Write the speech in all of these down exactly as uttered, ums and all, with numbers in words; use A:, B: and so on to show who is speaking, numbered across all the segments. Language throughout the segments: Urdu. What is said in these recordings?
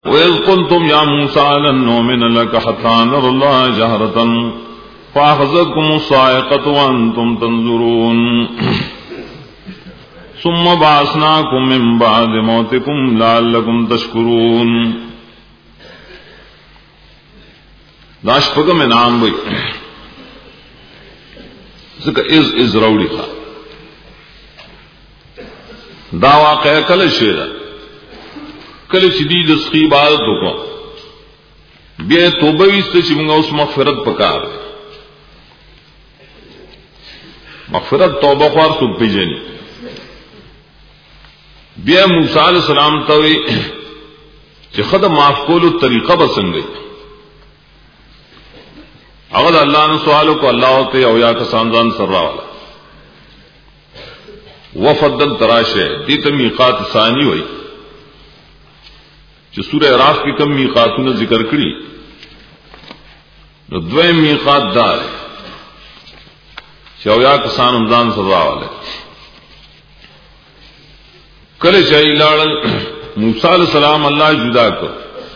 A: وَإِذْ قُلْتُمْ يَا مُوسَىٰ لَن نُّؤْمِنَ لَكَ حَتَّىٰ نَرَى اللَّهَ جَهْرَةً فَأَخَذَتْكُمُ الصَّاعِقَةُ وَأَنتُمْ تَنظُرُونَ ثُمَّ بَعَثْنَاكُم مِّن بَعْدِ مَوْتِكُمْ لَعَلَّكُمْ تَشْكُرُونَ. دا شپږم انعام وي ځکه از از راوړي دا واقع کله شي دا کله چې دې د سخي عبادت وکړو بیا توبه وست چې موږ اوس مغفرت وکړو. مغفرت توبه خور څو پیژني. بیا موسی علیہ السلام ته وی چې خدای معاف کولو طریقه به څنګه اول الله نے سوالو کو اللہ ته او یا کسان ځان سره والا وفضل تراشه دې ته میقات ثانی وای چې سورہ اعراف کې کم میقاتونه ذکر کړي نو دویم میقات دار چې او یا کسان ځان سره والا کله چې لاړ موسی علیہ السلام الله جدا کړ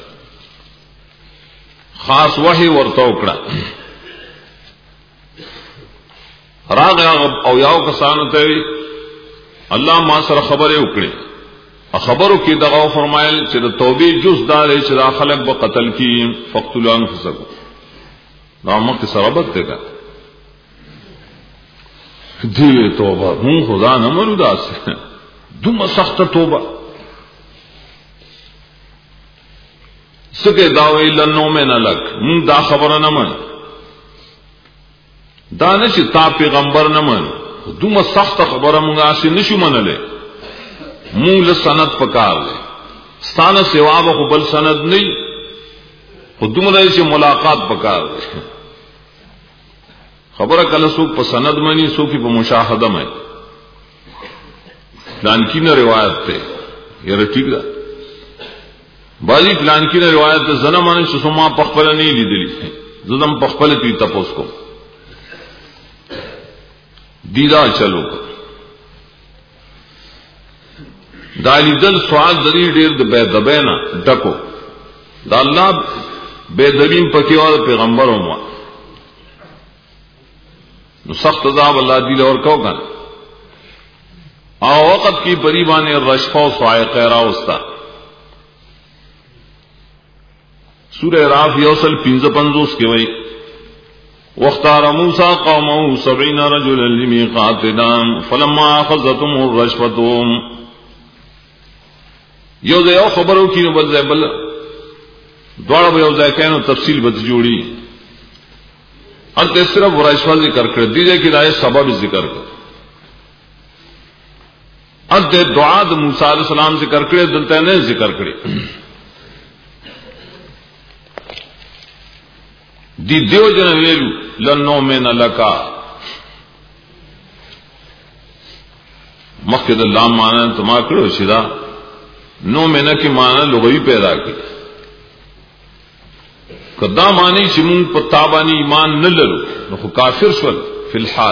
A: خاص وحی ورته وکړه راغ او یاو کسانو ته الله ما سره خبره وکړي خبرو کې دغه فرمایل چې د توبې جز دار چې دا خلق به قتل کی فقتلوا انفسکم دا مکه سرابت ده دی توبه مون خدا نه مرو داسه دومره سخت توبه سکه داوی لنو من لک مون دا خبره نه من دا نشي تا پیغمبر نه من دومره سخت خبره مونږه اسی نشو منله مونږ له سند پکار دي ستانه سیوا به بل سند نه خودمره چې ملاقات پکار دي خبره کله سو په سند مانی سو کی په مشاهده مې پلان کی نه روایت ته یره ٹھیک ده باجی پلان کی نه روایت ته زنه مانی چې سما په خپل نه لیدلی زدم په خپل تی تاسو کو دیدا چلو دالی دل سوال دلی ډیر د بے دبینا ډکو دا الله بے دبین پکې او پیغمبر ومه نو سخت عذاب الله دی اور کو کن او وقت کی بریبان رشفا و صاعقه راوستا سورہ اعراف یوصل پنځه پنځوس کې وایي واختار موسى قومه سبعين رجلا لميقاتنا فلما اخذتهم الرجفه یو ځای خبرو کې نو بل ځای بل دواړه به یو ځای کینو تفصیل به جوړي ان ته صرف ورایشوا ذکر کړ دي چې دا سبب ذکر کړ ان ته دعا د موسی عليه السلام ذکر کړ دلته نه ذکر کړی دی دیو جن ویلو لنو من لکا مخکد اللہ مانا تما کړو شدا نو من کی مانا لغوی پیدا کی کدا معنی چې مون په تابانی ایمان نه لرو نو کافر شول فی الحال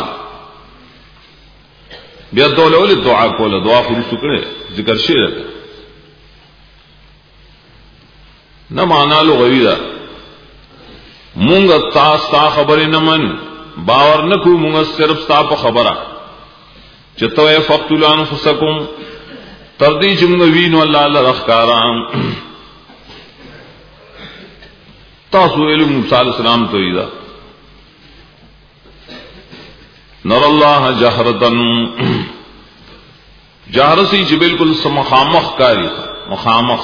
A: بیا دولول دعا کوله دعا خو سکړه ذکر شي نه معنا لغوی دا مونږ تاسو تا خبرې نه من باور نکو مونږ صرف تاسو خبره چته فقتلوا انفسکم تر دې چې موږ وینو الله الله رخکارام تاسو ویلو موسی علیہ السلام ته ویدا نر الله جهرتن جهرسی چې بالکل سمخامخ کاری مخامخ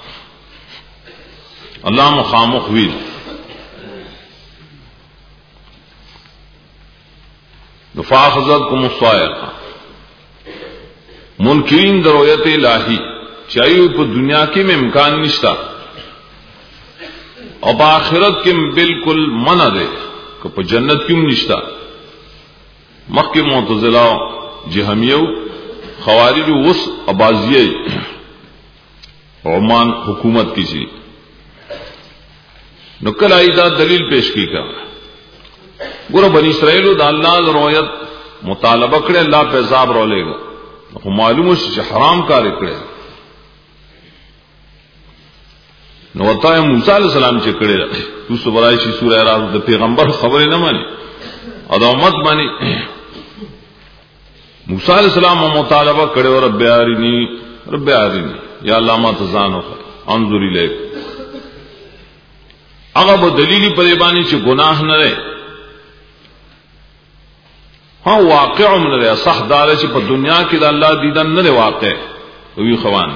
A: الله مخامخ ویل فاخذتكم الصاعقه منکرین درویت الہی چاہیے په دنیا کې میں امکان نشتا او په آخرت کې بالکل منع ده که په جنت کې نشتا مکه معتزله جهمیو خوارج وس اباضیه عمان حکومت کی شي نو کله ایدا دلیل پیش کی کا ګور بنی اسرائیل د الله روایت مطالبه کړي الله په عذاب رولېګا خو معلومه چې حرام کار کړي نو وتا موسی علیہ السلام چې کړه تو سورای شي سورہ اعراف د پیغمبر خبره نه مانی او د امت مانی موسی علیہ السلام مطالبه کړو رب ارینی رب ارینی یا الله ما تزانو انظر الیک هغه به دلیلی په باندې چې ګناه نه لري ها واقع من لري صح دار چې په دنیا کې د الله دیدن نه واقع وی خوان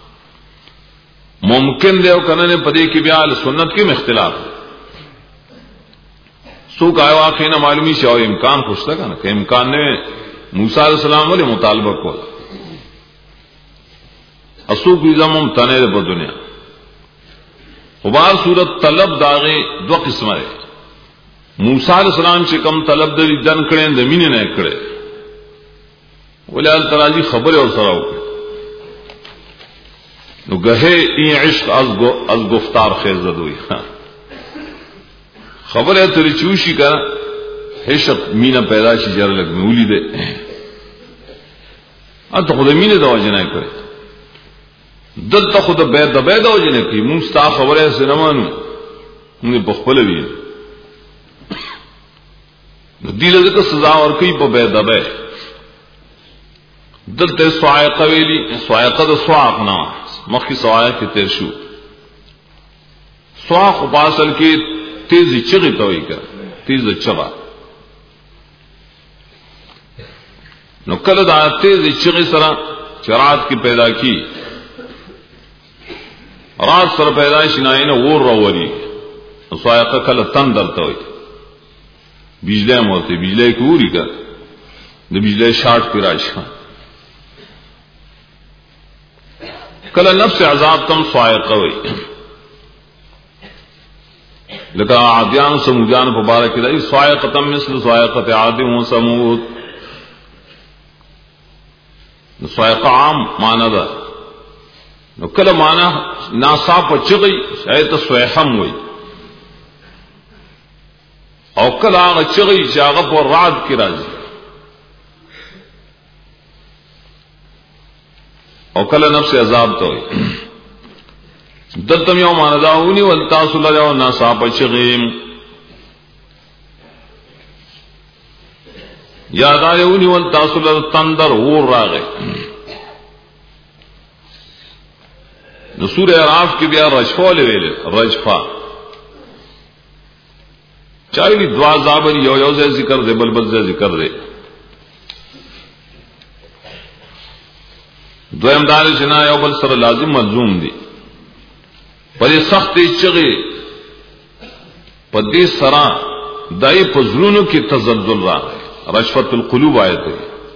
A: ممکن دی او کنه نه پدې کې بیا سنت کې اختلاف سو کا واقع نه معلومی شو امکان خوشته کنه که امکان نه موسی علیہ السلام ولې مطالبه کول اسو کی زمم تنه په دنیا وبار صورت طلب داغه دو قسمه ده موسی علیہ السلام چې کم طلب د دن کړي د مینې نه کړي ولال تراجی خبر او سره وکړي نو گہے این عشق از از گفتار خیر زدوی خبر ہے تری چوشی کا عشق مینا پیدا شي جر لگ مولی دے انت خود مینا دوا جنای کرے دل تا خود بید بید دوا جنای کی مستا خبر ہے سنمانو مونږ په خپل وی نو دی له سزا ور کوي په بید بید دلته صاعقه ویلی صاعقه د صاعق نه مخکې صاعقه کې تیر شو صاعق په اصل کې تیزی چغې ته وایي کا تیز چغا نو کله دا تیزی چغې سره چرات کې پیدا کی رات سره پیدا شي نه نه ور راوري صاعقه کله تندر ته وایي بجلی موته بجلی کوری کا د بجلی شارټ پیرا شي کله نفس عذاب تم صاعقه وي لکه عادیان سمودیان مبارک دی صاعقه تم مثل صاعقه عاد و ثمود صاعقه عام معنا ده نو کله معنا ناصاب چغي شاید صيحم وي او کله هغه چغي چې هغه په رعد کې راځي او کله نفس عذاب ته وي دتم یو مانذاونی ولتاسو لجو ناصاب چغیم یادایونی ولتاسو لجو تندر ور راغه نو سورہ اعراف کې بیا رجفا ویل رجفا چاوی دعا زابر یو یو ځای ذکر دے بل بل ځای ذکر دے دویم دار جنا یو بل سره لازم ملزوم دي پدې سخت چغې پدې سرا دای پزلونو کې تزلزل راغی رشفت القلوب آیت دی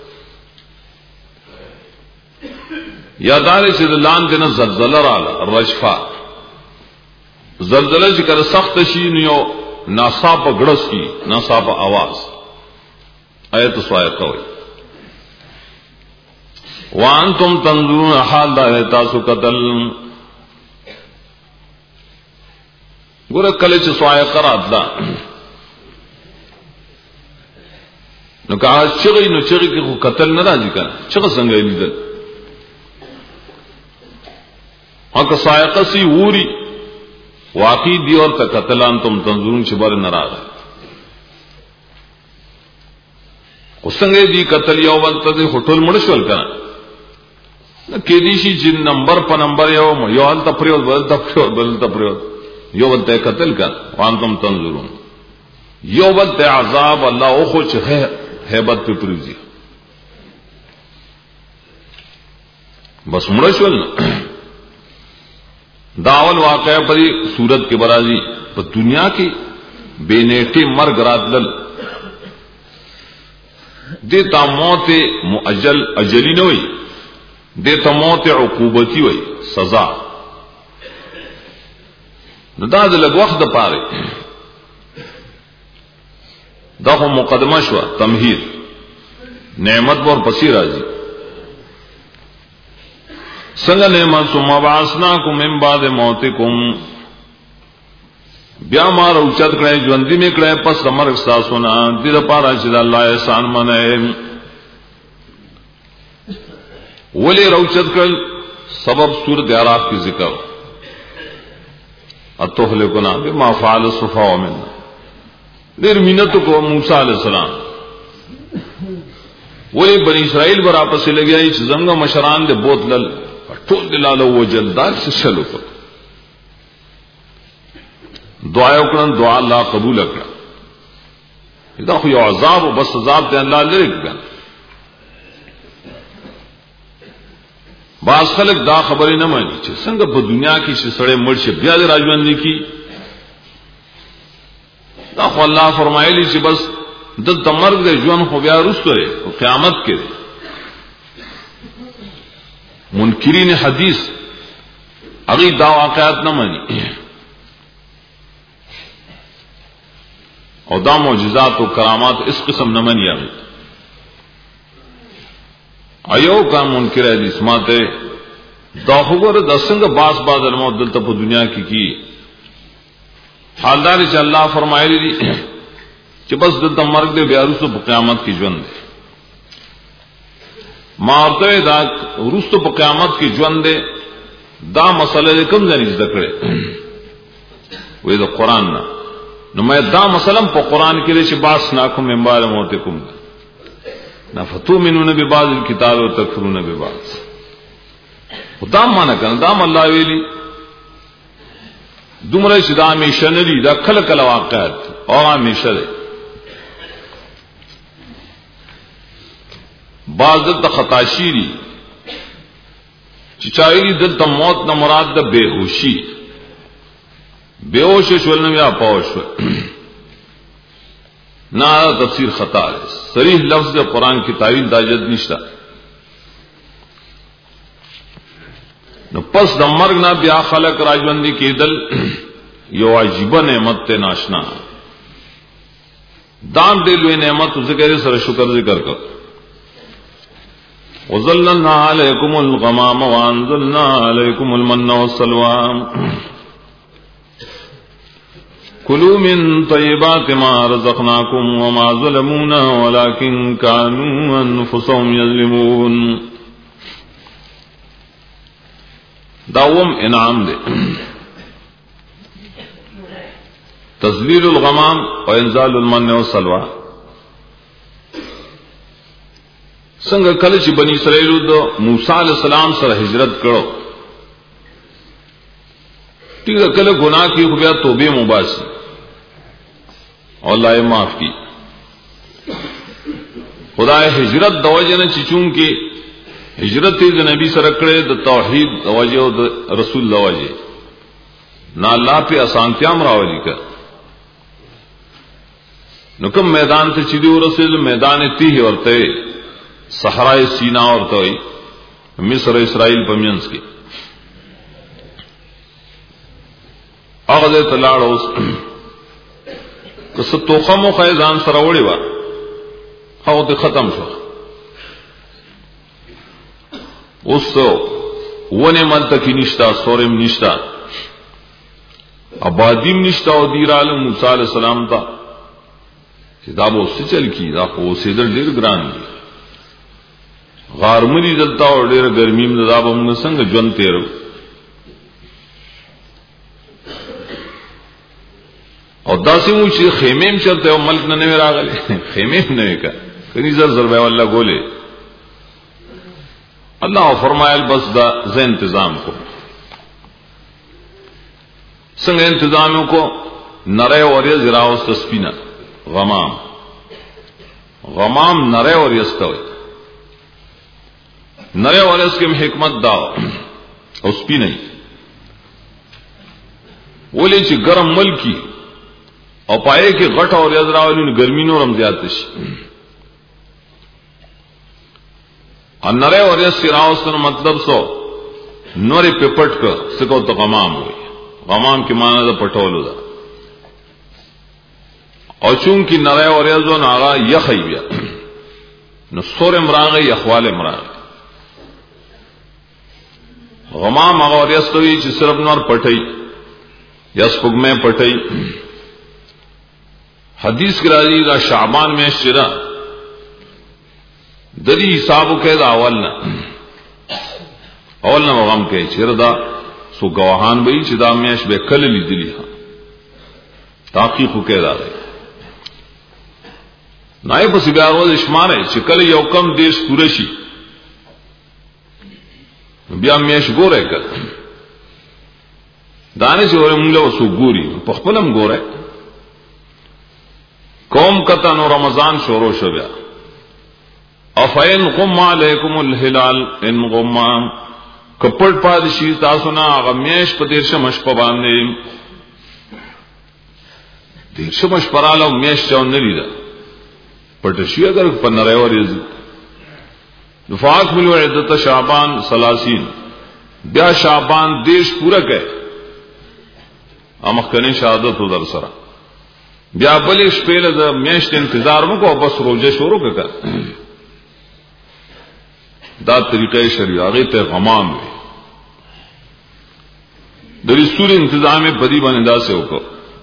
A: یادار چې لان دنه زلزلہ راغله رشفا زلزلہ چې کله سخت شي نو ناصاب غړس کی ناصاب आवाज آیت صاعقه وي وانتم تنظرون حال دا تاسو قتل ګور کله چې صاعقه راتلا نو کا چغې نو چغې کې قتل نه راځي کنه چغه څنګه لیدل هغه صاعقه سی ووري واقعي دی اور ته قتلان تم تنظرون چې بار نه راغله وسنګې دی قتل یو ولته دی هټول مړشول کنه کې دي شي جن نمبر په نمبر یو یو ان تپریو بل تپریو بل تپریو یو ولته قتل کا وان تم تنظرون یو ولته عذاب الله او خو چې hebat په پروزي بس مړشول داول واقعہ پر صورت کے برازی پر دنیا کی بے نیٹے مرگ راتل دیتا موت مؤجل اجلی نہ ہوئی دیتا موت عقوبتی ہوئی سزا دا لگ وقت پارے دا خو مقدمہ شوا تمہید نعمت بور پسی راضی سنگ نعمت ثم بعثناکم من بعد موتکم بیا مار اوچت کړه ژوندۍ می کړه پس مرګ تاسو نه دې لپاره چې الله احسان منه ولی روچت کړه سبب سورۃ اعراف کی ذکر اتهلكنا بما فعل السفهاء منا. ډېر مينت کو موسی عليه السلام وې بني اسرائیل برا پسې لګیای چې زمغه مشران دې بوتلل ټول دلاله وجلدار څه شلو کو دعا وکړه دعا الله قبول کړه. دا خو یو عذاب او بس عذاب دې الله لري کړه. بعض خلک دا خبرې نه مانی چې څنګه په دنیا کې چې سړی مړ شي بیا دې راځوندې کی. دا خو الله فرمایلی چې بس د تمرګ د ژوند خو بیا رسوله او قیامت کې منکرین حدیث هغه دا واقعات نه مانی او دا معجزات او کرامات اس قسم نه مانی هغه ایو کا منکر حدیث ماته دا خبره د څنګه باس باز علماء دلته په دنیا کې کی حالدار چې الله فرمایلی دي چې بس د مرګ د بیا وروسته په قیامت کې ژوند دی. ما ورته دا وروسته په قیامت کې ژوند دی دا مسله کوم ځای زده کړې وې د قران نه نو مې دا مسله په قران کې چې باس ناکم منبال موتکم نفتؤمنون ببعض الكتاب وتكفرون ببعض. خدا معنا کنه دا الله ویلي دومره چې دا همیشه نه دي دا کله کله واقعات او همیشه دي. بعض دلته خطاشی دي چې چاویلی دلته موت نه مراد ده بےهوشي بےهوش شول نه یا پاوش نه تفسیر خطا ده. صریح لفظ قرآن کی تعویل داجت نشتا. نو پس د مرګ نه بیا خلق راجوندي کېدل یو عجیب نعمت ته ناشنا دان دې لوی نعمت ذکر سره شکر ذکر کړ. وظللنا علیکم الغمام وانزلنا علیکم المن والسلوى كلوا من طيبات ما رزقناكم وما ظلمونا ولكن كانوا انفسهم يظلمون. داوم انعام دے تذلیل الغمام و انزال المن والسلوى. څنګه کله چې بنی اسرائیل د موسی علی السلام سره هجرت کړو ټیک کله ګناه کې خو بیا توبه مباسي الله یې معاف کی. خدای هجرت د وجه نه چې چون کې هجرت د نبی سره کړې د توحید د وجه او د رسول د وجه نه الله په اسانتیا راولي کړ. نو کوم میدان ته چې دی ورسېد میدان تیه ورته صحرای سینا ورته وي مصر اسرائیل په مینس کې هغه ته لاړ اوس کس توخه مو خیزان سره وړي و هغه ته ختم شو. اوس ونه ملته کې نشتا سورم نشتا آبادیم نشتا او دیرال موسی علیہ السلام ته چې دا به څه چل کی دا خو سیدل ډیر ګران دي غارمنی دلتا او ډیر ګرمیم دا به موږ څنګه ژوند تیرو. او داسې مو چې خیمیم چرته او ملک نه نه راغلی خیمیم نه وکړه کني زر زر به الله ګولې. الله فرمایل بس دا ز انتظام کو څنګه انتظام کو نره اوریا زرا اوس تسپینا غمام غمام نره اوریا استوي نره اوریا اس کې حکمت دا او سپینې ولې چې ګرم ملکی او پائے کې غټ او ریاضراولین ګرمي نورم زیات شي. انره اور سراوسن مطلب سو نورې پپټ ک سکو ته غمام وي. غمام کې معنی دا پټولو دا او چون کې نره اور ریاضو ناغا یخی بیا نو سور امراغه یخوال امراغه غمام هغه اور ریاستوي چې صرف نور پټي یا سپګمه پټي. حدیث کی راضی دا شعبان میں شرا دری حساب کے دا اول نہ اول نہ غم کے چردا سو گواهان به چې دا میاش به کله لیدلی ها تحقیق وکړه راځي نای په سیګارو د شماره چې کله یو کم دیش پوره شي بیا میاش ګوره کړه دانه چې ور موږ له وسو ګوري په خپلم ګوره قوم کته نو رمضان شروع شو بیا افین قم علیکم الهلال ان غمام کپړ پادشي تاسو نه غمیش په دیر شمش په باندې دیر شمش پراله میش چون نه لیدا پټ شي اگر په نړۍ ورېږي دفاق ملو عدت شعبان ثلاثین بیا شعبان دیش پورا کړ امخکنه شهادت در سره بیا بلې شپې له میشت انتظار وکړو بس روزه شروع کړه دا طریقې شریعه هغه ته غمام وي د رسول انتظام بدی باندې دا سه وکړو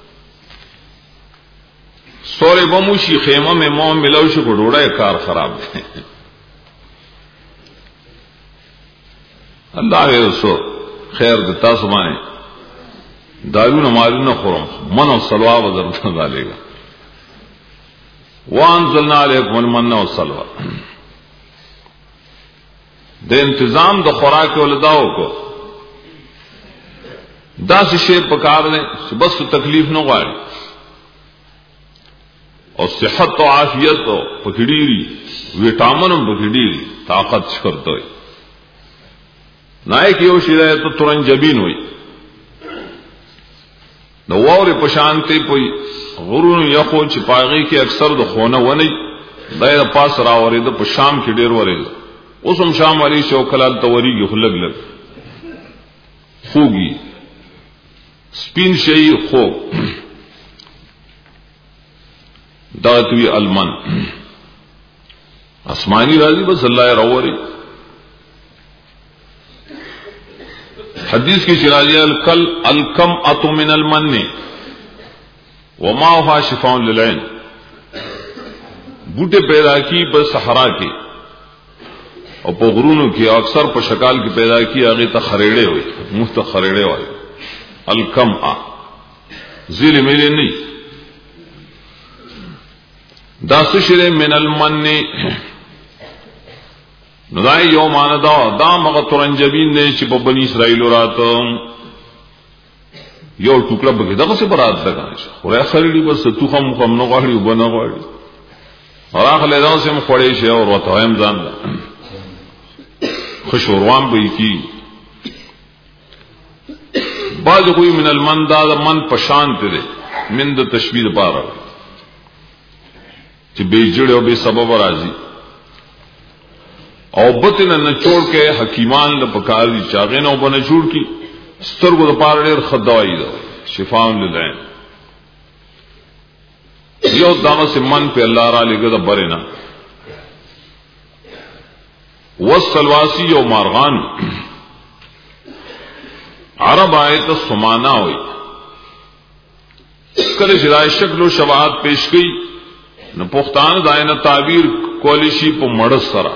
A: سورې بموشي خیمه مې مو ملو شو ډوړای کار خراب دی الله یې وسو خیر د تاسو باندې دارونه مالونه خورم منو سلوا وذر ذالګه وانزلنا علیکم المن والسلوى د انتظام د خوراک ولداو کو دا شی په کار نه بس تکلیف نه غواړي او صحت او عافیت او پکړيري وټامن پکړيري طاقت شکرته وي نای کیو شي ته تورن جبین وي نو ووري په شانتي پوي غرونو یخو چې پاغي کې اکثر د خونه ونی دایره پاس راوري د په شام کې ډیر وري اوسم شام والی شو کلال توریږي خلګ لګ خوږي سپین شي خو داتوی المن اسماني راضي بس الله راوري حدیث کی شراجی الکل الکم اتو من المن وما هو شفاء للعين بوٹے پیدا کی بس صحرا کی او په غرونو کې اکثر په شکال کې پیدا کی هغه ته خریړې وي مفت خریړې وي الکم ا ذل ملي نه دا سشره من المن نو دا یو مان دا دا مغه ترنجبین نه چې په بنی اسرائیل راته یو ټوکړه بګه دغه څه برات ده کنه خوري خریړي بس تو هم هم نه غواړي وبنه غواړي اوراخ له دا سم خوري شي او ورته هم ځان خوشوروان به کی باز کوئی من المن دا من پشان ته من د تشبیه بار چې به جوړ او به سبب راځي او بطن نه چور کې حکیمان له پکاري چاغې نه وبنه جوړ کی سترګو د پاره ډېر خدای دی شفاء للعين یو دغه سمن په الله را لګه د برنا والسلواسی او مارغان عرب آیت سمانا ہوئی کله شرای شکل او شواهد پیش کړي نو پښتان داینه تعبیر کولی شي په مړ سره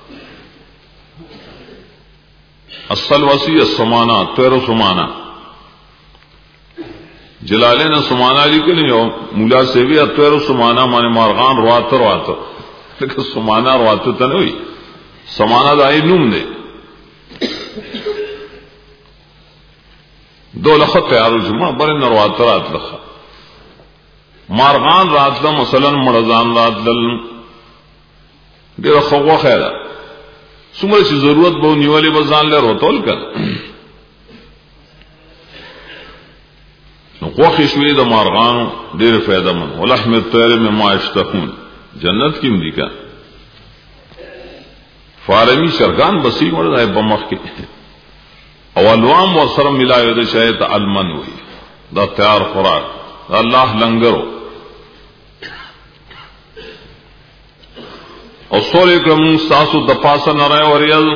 A: السلواسی السمانا تیر سمانا جلالین سمانا لیکل یو مولا سیوی تیر سمانا معنی مارغان رواتر رواتر لیکن سمانا رواتر ته نه وي سمانا دای نوم دی دولخه تیارو جمعه برن رواترات لخه مارغان راتله مثلا مړزان راتل ډیر خو خیره څومره چې ضرورت به نیولې بزان له روتول کړ نو خوښ شوې د مارغان ډیر فائدہ من ولحم الطير مما يشتهون جنت کې مدي کا فارمی شرغان بسی ورته بمخ کې او الوام وسره ملایو د شایت المن وي دا تیار خوراک الله لنګرو او سورې کوم تاسو د پاسه نه راي وريل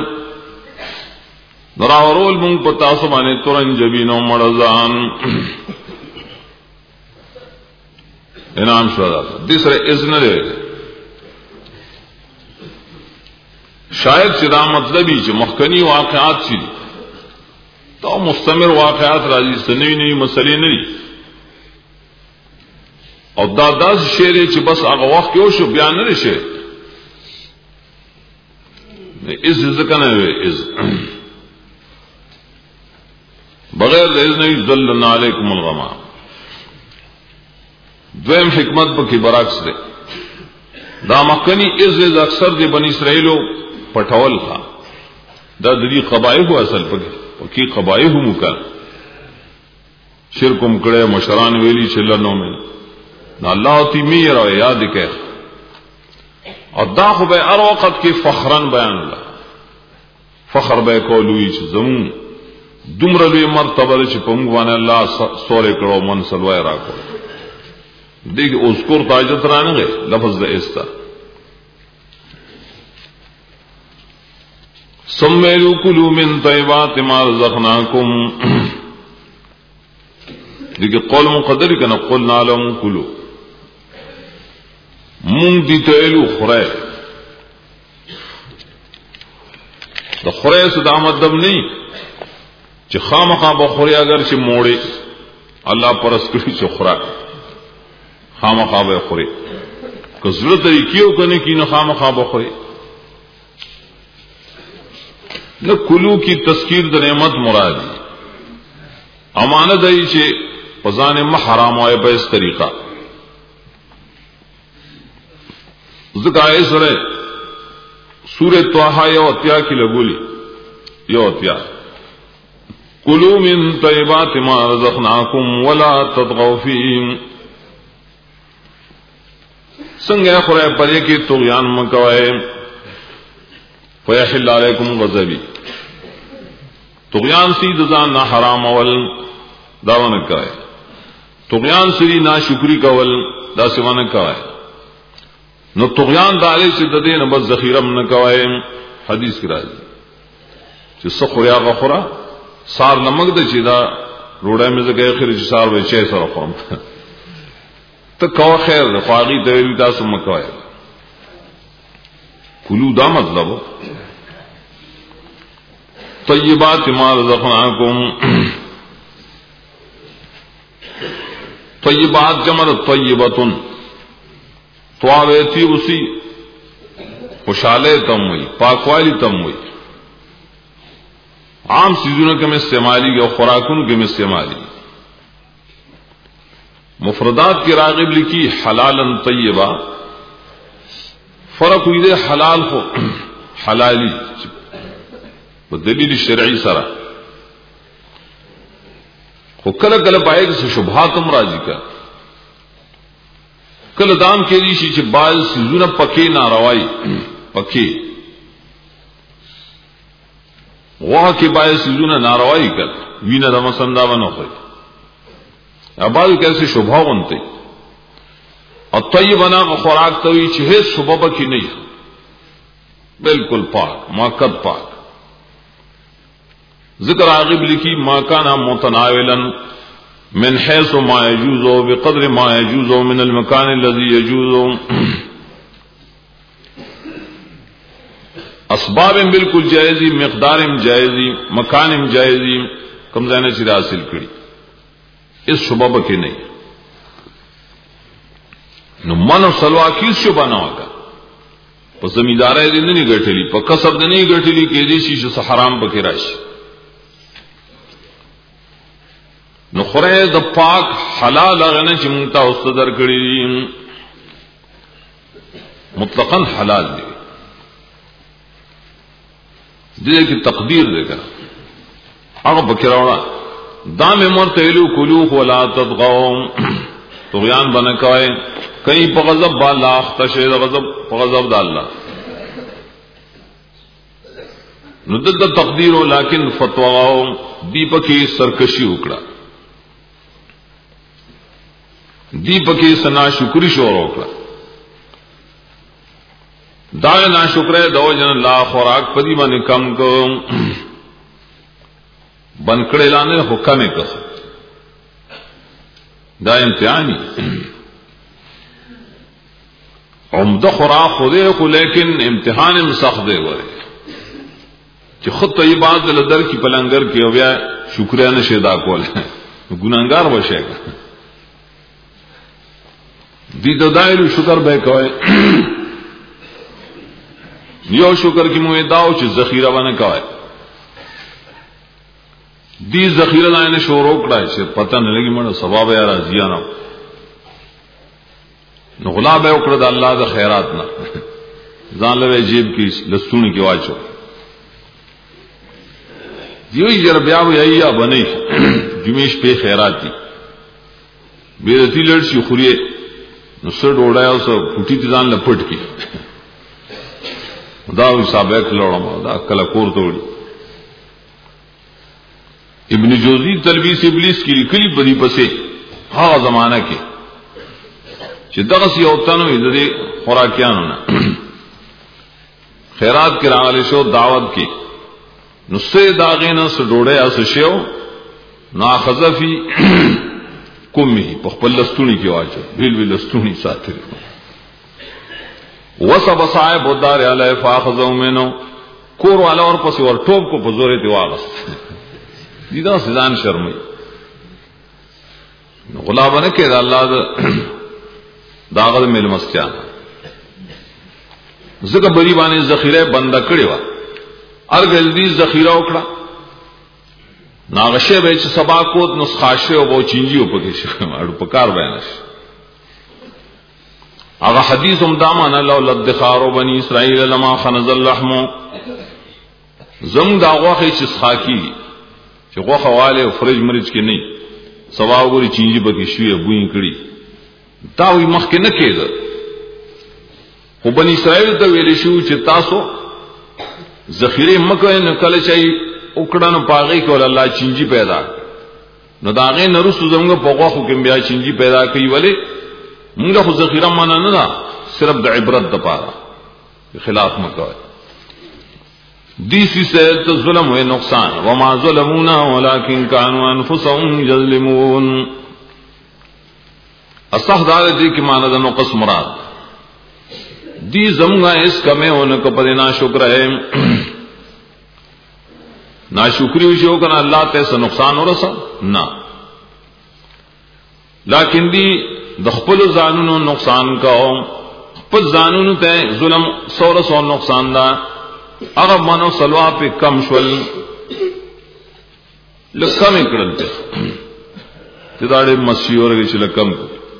A: نراورول مونږ په تاسو باندې تورن جبینو مړزان انعام شو دا دې سره اذن لري شاید چې دا مطلبي چې مخکنی واقعات شي تو مستمر واقعات راځي سنوي نوي مسلې نه دي او دا داس شعر چې بس هغه وخت یو شو بیان نه شي از ځکه نه وي از بغیر د اذن ذلنا علیکم الغمام. دویم حکمت پکې برعکس ده. دا مخکنی از اکثر د بنی اسرائیلو پټول تھا دا د دې قبایح اصل پکې پکې قبایح مو کا شرکم کړه مشران ویلی چلنو مې نه الله تی می را یاد کړه او دا خو به هر وخت کې فخرن بیان الله فخر به کولوي چې زمون دومره لوی مرتبه چې په موږ باندې الله سورې کړو منصب وای راکو دغه اذکر تاجت رانغه لفظ د استا سملو کلوا من طیبات ما رزقناکم دغه قول مقدر کنه قلنا لهم کلوا مون دي تلو خره د خره صدا مدب نه چې خامخا بخوري اگر چې موړي الله پرس کړي چې خورا خامخا به خوري که زړه طریقو کنه کینو خامخا بخوري نو کلو کی تذکیر د نعمت مراد امانت دی چې پزان محرام وای په اس طریقہ ذکر سره سورۃ طه یو اتیا کی لګولی یو اتیا کلوا من طیبات ما رزقناکم ولا تطغوا فیه څنګه خوره پرې کې طغیان مکوای فیحل علیکم غضبی طغیان سی ځان نه حرام اول داونه کوي طغیان سی نه شکری کول دا سونه کوي نو طغیان دالې چې د دې نه بس ذخیره نه کوي حدیث کې راځي چې سخوریا غفرا سار نمک د چې دا روړای مې زګه اخر چې سار وې چې سره خورم ته کو خیر د خواغي د ویل تاسو مکوای کلو دا مطلب طیبات ما رزقناکم طیبات جمع طیبتن طواویتی اسی خوشحالے تم ہوئی پاکوالی تم ہوئی عام چیزوں کے میں استعمالی اور خوراکوں کے میں استعمالی مفردات کی راغب لکھی حلالا طیبہ فرق ہوئی دے حلال ہو حلالی دلیل شرعی سرا خو کل کل پائے کہ شبہاتم راضی کا کل دام کے ریشی چھ باز سیزون پکے ناروائی پکے وہاں کے باز سیزون ناروائی کر وینا دم سندا بنو خی ابال کیسے شبہ بنتے اور طیبنا کو خوراک تو یہ چھ صبح کی نہیں بالکل پاک ماکد پاک ذکر عاقب لکھی ما کان متناولا من حيث ما يجوز بقدر ما يجوز من المكان الذي يجوز اسباب بالکل جائزی مقدار جائزی مکان جائزی کم زینے چیز حاصل کری اس شبہ کے نہیں نو من و سلوا کیس شبہ نہ ہوگا پس زمیندار دین نہیں گٹھلی پا کسب نہیں گٹھلی کہ دیشی شو حرام بکی راشی نو خوره د پاک حلال غنه چې مونږ ته استدر کړی مطلقاً حلال دی دې کې تقدیر دی کنه هغه بکراوړه دا مې مرته ویلو کلو ولا تطغوا طغیان باندې کوي کئی په غضب بالا اخته غضب په غضب د الله نو د تقدیر لکن فتوا دی پکې سرکشي وکړه دی پکی سنا شکری شور وکړه دا نا شکر دو جن الله خوراک پدی باندې کم کو بنکړې لانه حکم وکړه دا امتحانی عمده خوراک خوده خو لیکن امتحان سخت دی وره چې خود طیبات له در کی پلنګر کې او بیا شکریہ نشي دا کول ګناګار وشه دي د دایلو شکر به کوي یو شکر کی مو داو چې ذخیره ونه کوي دی ذخیره نه شروع کړای چې پته نه لګي مړ ثواب یا راضی نه نو غلاب یې وکړه د الله د خیرات نه ځان له جیب کې لستونی کې واچو دیوی جر بیا وی ایا بنئ جمیش په خیرات دي بیرتی لړشي خوري نو سر ډوډای او سو پټی ځان لپټ کی دا حساب کړلم دا کله کور توړي ابن جوزی تلبیس ابلیس کی لیکلی بدی پسې ها زمانہ کې چې دغه یو تنو دې خوراکیانو نه خیرات کراغلی شو دعوت کی نو سه داغې نه سر ډوډای او شیو ناخذفی کومه په خپل لستونی کې واچو ویل ویل لستونی ساتل وسب صاحب ودار علی فاخذو منو کور والا اور پس ور ټوب کو په زور دی واغست دي دا سزان شرمي نو غلامانه کې الله داغه مل مسجا زګه بری باندې ذخیره بند کړی و ارګل دي ذخیره وکړه ناغشه به چې سبا کوت نسخاشه او بو چینجیو پکې شو اړو پکار بیان شي هغه حدیث هم دامن لو لدخار بني اسرائيل لما خنز اللحم زم دا غوخه چې سخاکی چې غوخه والے فرج مرج کې نه سبا وګوري چینجی پکې شوې بوین کړي دا وي مخکې نه کېده خو بني اسرائيل ته ویل شو چې تاسو ذخیره مکه نه کله چي وکړنو پاغي کول الله چینجی پیدا نو داغه نرسو زمغه په غوخو کې بیا چینجی پیدا کوي ولی موږ خو ذخیره معنا نه دا صرف د عبرت د پاره خلاف مکوي دي سي ته ظلم او نقصان وما ظلمونا ولكن كانوا انفسهم يظلمون اصحدار دي کې معنا د نقص مراد دي زمغه اس کمه ونه کو پدینا شکر ہے ناشکری وشو کنه الله ته څه نقصان ورسا نه لیکن دی د خپل ځانونو نقصان کوم خپل ځانونو ته ظلم سور سو نقصان دا هغه منو سلوا په کم شول لکم کړل ته دا دې مسیور کې لکم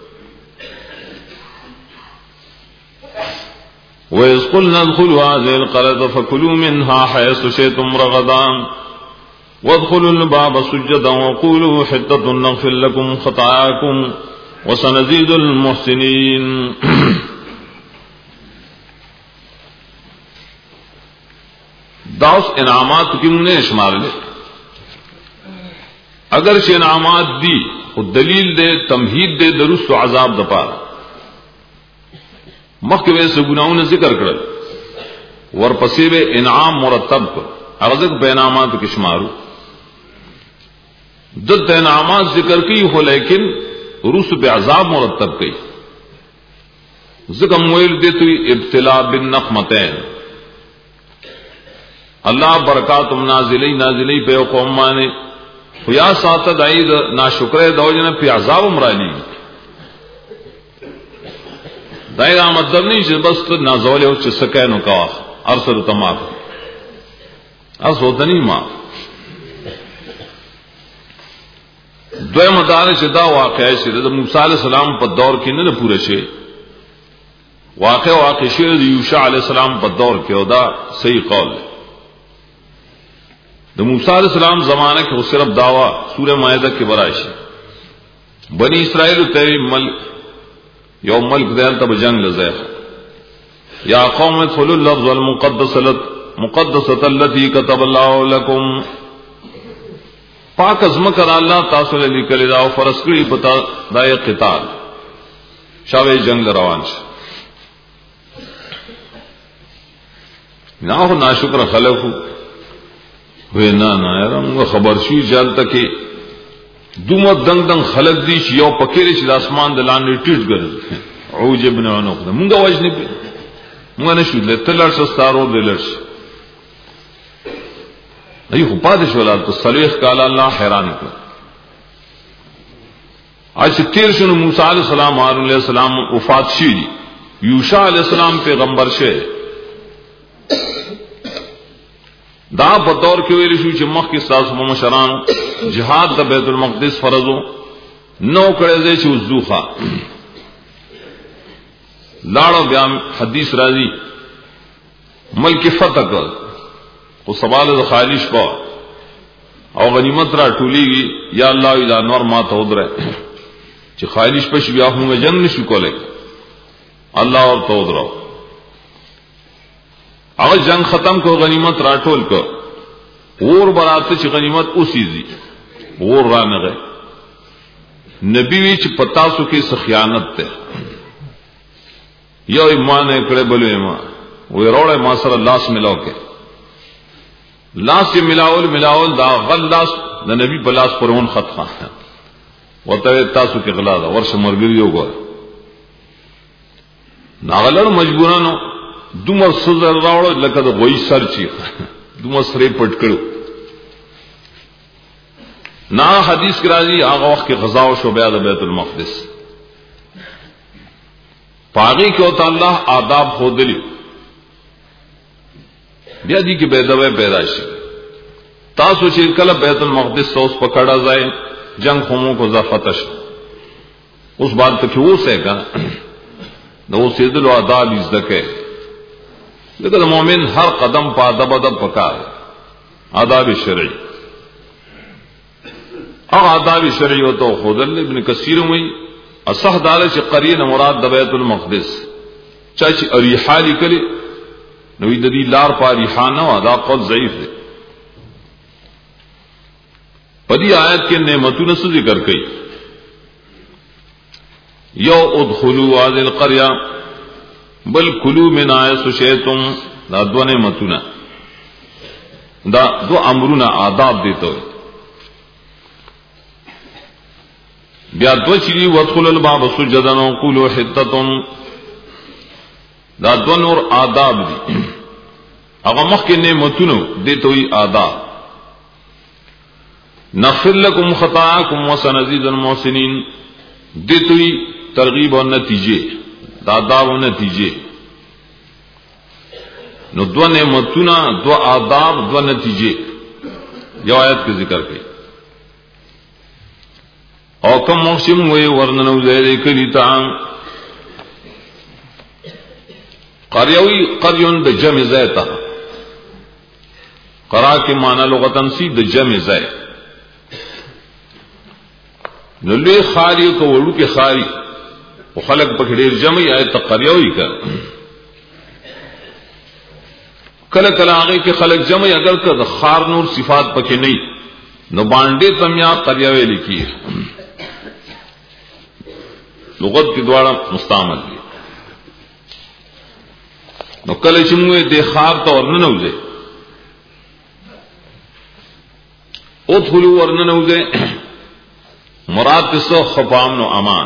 A: وَإِذْ قُلْنَا ادْخُلُوا هَٰذِهِ الْقَرْيَةَ فَكُلُوا مِنْهَا حَيْثُ شِئْتُمْ رَغَدًا وَادْخُلُوا الْبَابَ سُجَّدًا وَقُولُوا حِطَّةٌ نَغْفِرْ لَكُمْ خَطَايَاكُمْ وَسَنَزِيدُ الْمُحْسِنِينَ داس انعامات کی منہ شمار لے اگر سے انعامات دی خود دلیل دے تمہید دے درست و عذاب دپارا مخکې وسه ګناونه ذکر کړل ورپسې به انعام مرتب کړ هغه په انعامات کې شمارو د انعامات ذکر کوي خو لیکن روس به عذاب مرتب کوي ذکر مویل دته ابتلاء بالنقمتين الله برکات نازلی نازلی په قوم باندې خو یا ساته دای ناشکرې دوجنه په عذاب مرانی دایره مطلب نه چې بس ته نازول او چې سکه نو کا ارسل تمام اسو دني ما دوی مدار چې دا واقعي چې د موسی عليه السلام په دور کې نه پوره شي واقع واقع شي د یوشع عليه السلام په دور کې او دا صحیح قول د موسی عليه السلام زمانہ کې صرف داوا سوره مائده کې براشي بنی اسرائیل ته مل یوم ملک دین تب جنگ لزیخ یا قوم ادخلوا اللفظ المقدسة مقدسة التي كتب الله لكم پاک از مکر اللہ تاسو لکلی دا و فرس کری پتا دای قتال شاوی جنگ روان شا ناہو ناشکر خلقو وی نا نا یارم خبر شوی جالتا کہ دومت دنگ دنگ خلق دی چې یو پکېری چې د اسمان د لاندې ټیټ ګرځي عوج ابن عنق ده مونږه وجنې مونږ نه شو له تلل سره ستارو دلرش نہیں خو پاتې شول ته صلیح قال الله حیران کړ. اج تیر شنو موسی علیہ السلام هارون علیہ السلام وفات شي یوشع علیہ السلام پیغمبر شه دا په دور کې ویل شو چې مخکې تاسو مشران جهاد د بیت المقدس فرضو نو کړی دی چې وزوخه لاړو بیا حدیث راځي ملک فتح کړ او سوال د خالص په او غنیمت را ټولېږي یا الله اذا نور ما ته ودره چې خالص په بیا هم جنگ نشو کولای الله اور ته ودره هغه جنگ ختم کو غنیمت را ټول کو اور براته چې غنیمت اوسېږي اور را نه نبی وی چې پتا سو کې سخیانت ته یو ایمان کړه بلې ما وې روړې ما سره لاس ملاو کې لاس یې ملاول ملاول دا غل لاس د نبی بلاس پرون خط خان وته تاسو کې غلا دا ورشه مرګ یو ګور ناغلر مجبورانو دومره سوزر راوړل لکه د غوي سر چی دومره سره پټ کړو نا حدیث کې راځي هغه وخت کې غزا او شو بیا د بیت المقدس پاغي کې او الله آداب خودلی بیا دي کې بیدوی پیدا شي تاسو چې کله بیت المقدس اوس پکړه ځای جنگ خمو کو ظفتش اس بات ته کې وسه کا نو سیدل آداب ازدکه لیکن مومن ہر قدم پا ادب ادب پکار آداب شرعی اور آداب شرعی ہو تو خود ابن کثیر میں اصح دار سے قرین مراد د بیت المقدس چاچی اریحا لکلی نوی ددی لار پا ریحانہ و ادا قول ضعیف ہے پدی آیت کے نعمتوں سے ذکر کئی یو ادخلوا هذه القريه بل کلو من آیس شیتم دا دو نعمتنا دا دو امرنا آداب دیتا ہوئے بیا دو چیزی وادخل الباب سجدن وقولوا حتتن دا دو نور آداب دی اگا مخ کے نعمتنا دیتا ہوئی آداب نغفر لکم خطاکم وسنزید المحسنین دیتا ہوئی ترغیب و نتیجے آداب و نتیجے نو دو نعمتنا دو آداب دو نتیجے جو آیت کے ذکر کی او کم موسم ہوئے ورننو زیرے کریتا قریوی قریون دا جمع زیتا قرا کے معنی لغتن سی دا جمع زی نو لوی خاری کو وڑو کے خاری خلق پکڑیر جمعی آئے تقریوی کر کل کل آگے کے خلق جمعی اگر کر خار نور صفات پکے نہیں نو بانڈے تمیا قریوی لکھی ہے لغت کی دوارا مستعمل بھی نو کل چموے دے خار تو اور ننوزے ادخلو اور ننوزے مراد تسو خفامن و امان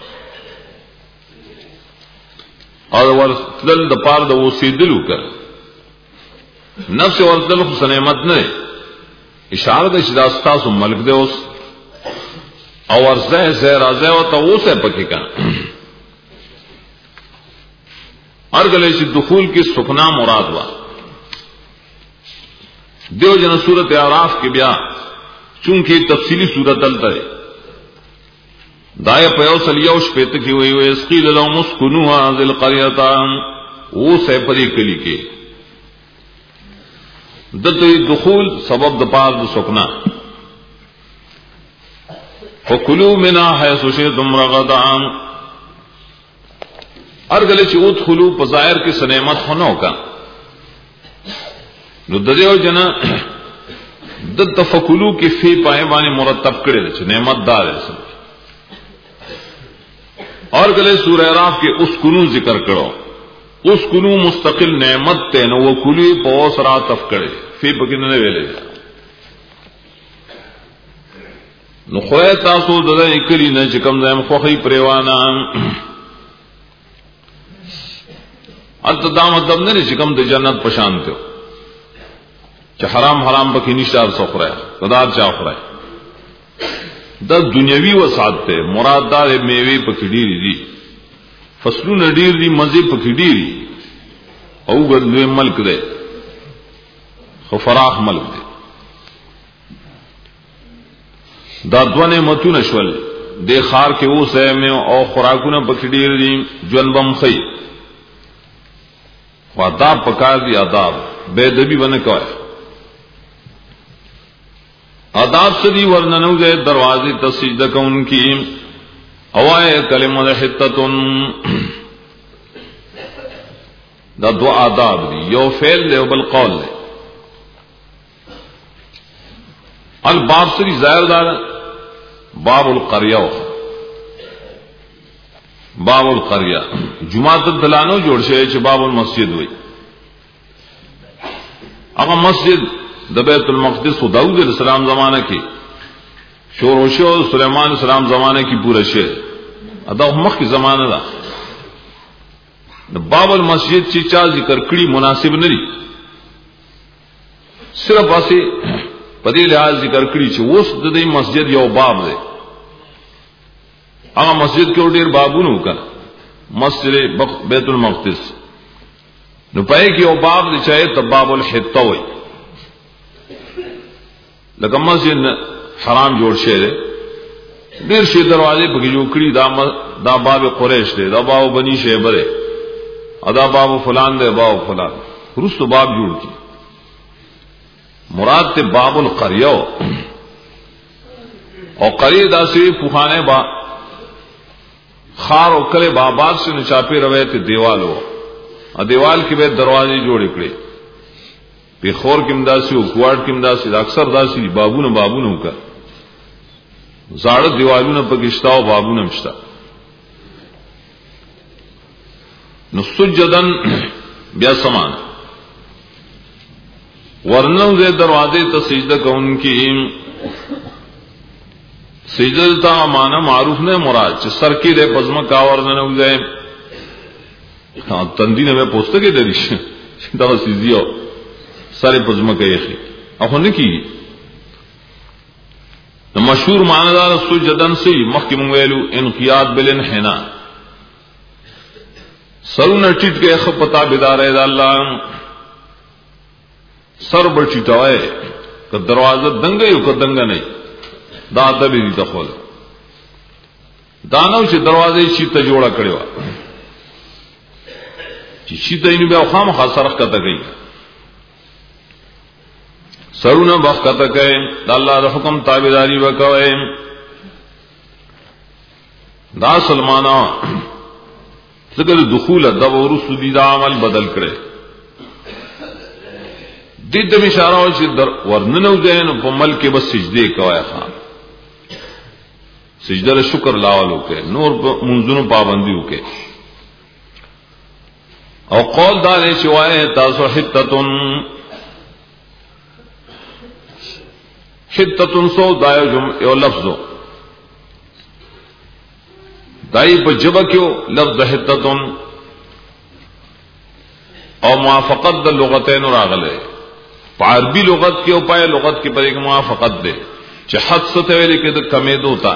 A: اور ورتل د پار د وسیدلو کر نفس ورتل خو سنعمت نه اشاره د شداستا سو ملک دے اوس او ورزه زه راځه او ته اوسه پکې کا ارګلې چې دخول کې سکنا مراد وا دیو جن سورۃ اعراف کې بیا چونکه تفصیلی سورۃ دلته دای په یو سل یو شپته کې وی وی اسقیل لهم مسكنوا هذه القريه او سه پرې کلی کې دته دخول سبب د پاره د سکنا وکلوا منها حيث شئتم رغدا ارګل چې ادخلوا په ظاهر کې سنعمت خنو کا نو دریو جنا د تفکلو کې فی پای باندې مرتب کړي چې نعمت دار ہے اور گلے سورہ اعراف کے اس کنو ذکر کرو اس کنو مستقل نعمت تے نو وہ کلی پوس راتف کرے فی پکنے ویلے نو خوئے تاسو ددا اکلی نہ چکم زم خوخی پریوانا انت دام دم نے چکم د جنت پشانتے چې حرام حرام پکې نشته سخره قدار چا خره د دنیوي وسعت ته مراد دار میوه پکې ډېری دي فصلونه ډېر دي مزه پکې ډېری او ګرځوي ملک دی خو فراخ ملک دی دا دوه نعمتونه شول د خار کې اوسه مې او خوراکونه پکې ډېر دي ژوندبم خي خو آداب پکار دي آداب بے ادبی ونه کوي آداب سدی ورننو دے دروازے ته سجدہ کوونکی اوائے کلمہ حتتن دا دو آداب دی یو فعل دے بل قول دے الباب سری ظاہر دار باب القریہ باب القریہ جمعۃ الدلانو جوړ شوی چې باب المسجد وای هغه مسجد د بیت المقدس او داؤد علیہ السلام زمانہ کې شروع شو سليمان علیہ السلام زمانہ کې پورا شه ادا مخ کی زمانہ دا باب المسجد چې چا ذکر کړي مناسب نه دي صرف واسي په دې لحاظ ذکر کړي چې اوس د دې مسجد یو باب دی هغه مسجد کې ډېر بابونه وکړه مسجد بیت المقدس نو پای کې یو باب دی چې باب الحطه وي لکه مسجد حرام جوړ شوی دی ډېر شي دروازې پکې جوړ کړي دا دا باب قریش دی دا باب بنی شیبه دی ادا باب فلان دی باب فلان رسو باب جوړ کی مراد ته باب القریه او قریه داسې پوخانه با خار او کله بابات سے نچاپی روایت دیوالو ا دیوال کې به دروازې جوړ کړي په خور کې مداسي او کوړ کې مداسي اکثر داسي بابونه بابونه وکړه زاړه دیوالونه پکښتاو بابونه مشتا نو سجدن بیا سمان ورنو دې دروازې ته سجده کوونکی سجده تا معنا معروف نه مراد چې سر کې دې پزما کا ورننه وځي ها تندینه به پوسټه کې دریش دا سيزيو سارے پزما کې یې اخو نه کیږي نو مشهور معنا دار سجدن سے محکم ویلو انقیاد بالانحناء سرونه ټیټ کې خپتا بيدار اے الله سر بچټوي ک دروازه دنګ یو ک دنګ نه دا ادب دي تخول دانو چې دروازه شي ته جوړه کړو چې شي ته یې به خام خاصرخ کته کوي سرونه بخته کوي د الله د حکم تابعداري وکوي دا سلمانا ذکر دخول د ورسو دي دا عمل بدل کړي د دې اشاره او چې ورننو ځین په ملک بس سجده کوي خان سجده شکر لاولو کې نور منځونو پابندي وکي او قول دا له شوای تاسو حتتن حتتن سو دایو یو لفظو دای په جبه کې لفظ حتتن او موافقت د لغتین راغله په عربي لغت کې او په لغت کې په یک موافقت ده چې حد څه ویل کې د کمیدو تا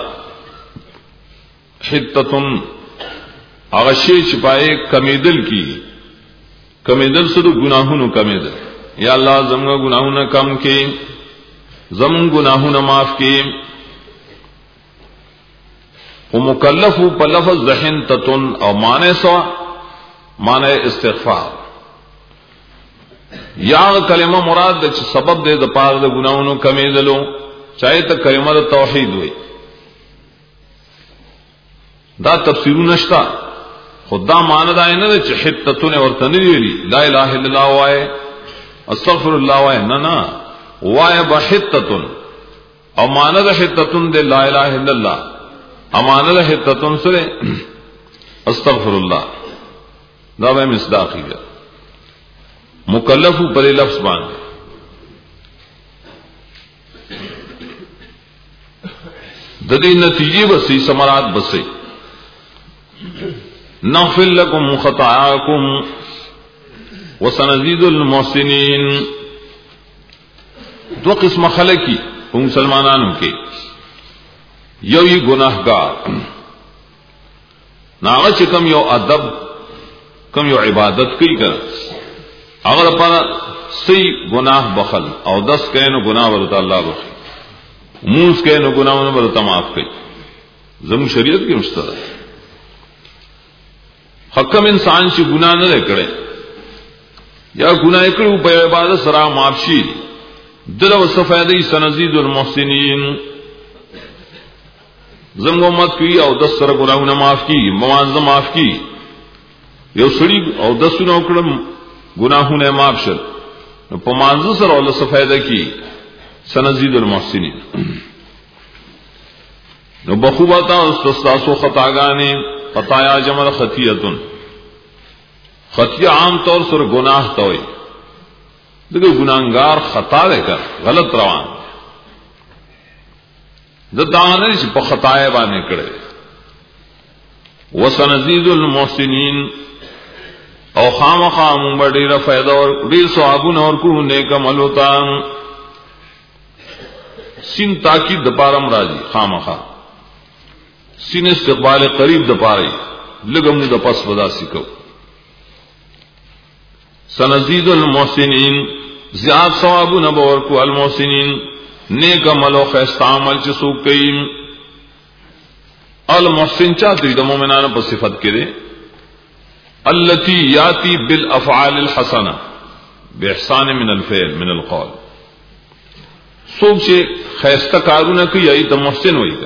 A: حتتن هغه شی چې پای کمیدل کی کمیدل سره ګناهونو کمیدل یا الله زموږ ګناهونه کم کې زموږ ګناهونه معاف کې او مکلف په لفظ ذهن تتن او معنی سوا معنی استغفار یا کلمه مراد د سبب دې د پاره د ګناہوں کمیدلو چاہے ته کلمه د توحید وي دا تفسیر نشتا خدا معنی دا نه چې حتتونه ورته نه ویلي لا اله الا الله وای استغفر الله وای نه نه وای بحتتن او معنی د حتتن د لا اله الا الله امانه د حتتن سره استغفر الله دا به مصداقی ده مکلف پر لفظ باندې د دې نتیجې وسې سمرات بسې نغفر لكم خطاياكم وسنزيد المحسنين دو قسم خلقی مسلمانانو کې یو یې ګناهګار ناغه چې کم یو ادب کم یو عبادت کوي کنه هغه لپاره سی گناہ بخل او دس کینو گناہ ورته الله بخي موس کینو گناہونه ورته معاف کوي زمو شریعت کې مستره حکم انسان چې ګناه نه کړي یا ګناه کړو په عبادت سره معاف شي دغه صفایدې سنزيد المحسنین زمو مت کوي او دس سره ګناہونه معاف کوي موانزه معاف کوي یو سړي او دسونه کړم گناہونه معاف شل په مانزه سره ول څه فائدہ کی سنزيد المحسنین نو بخوبتا استاسو خطاګانې خطایا جمع خطیه خطیه عام طور سره گناہ ته وي دغه ګناګار خطا وکړ غلط روان د دانه چې په خطایا باندې کړي وسنزيد المحسنین او خامخا مونږ ډیره فائدہ او ډیر ثوابونه ورکو نیک عمل وتا سین تاکید د پارم راځي خامخا سین استقبال قریب د پاره لګم د پس ودا سکو سنزيد المحسنین زیاد ثوابونه ورکو المحسنین نیک عمل او خیر عمل چې څوک کوي المحسن چا د مؤمنانو په صفت کې دي التي ياتي بالافعال الحسنه باحسان من الفعل من القول سوچ چې خیسته کارونه کوي ای ته محسن وایي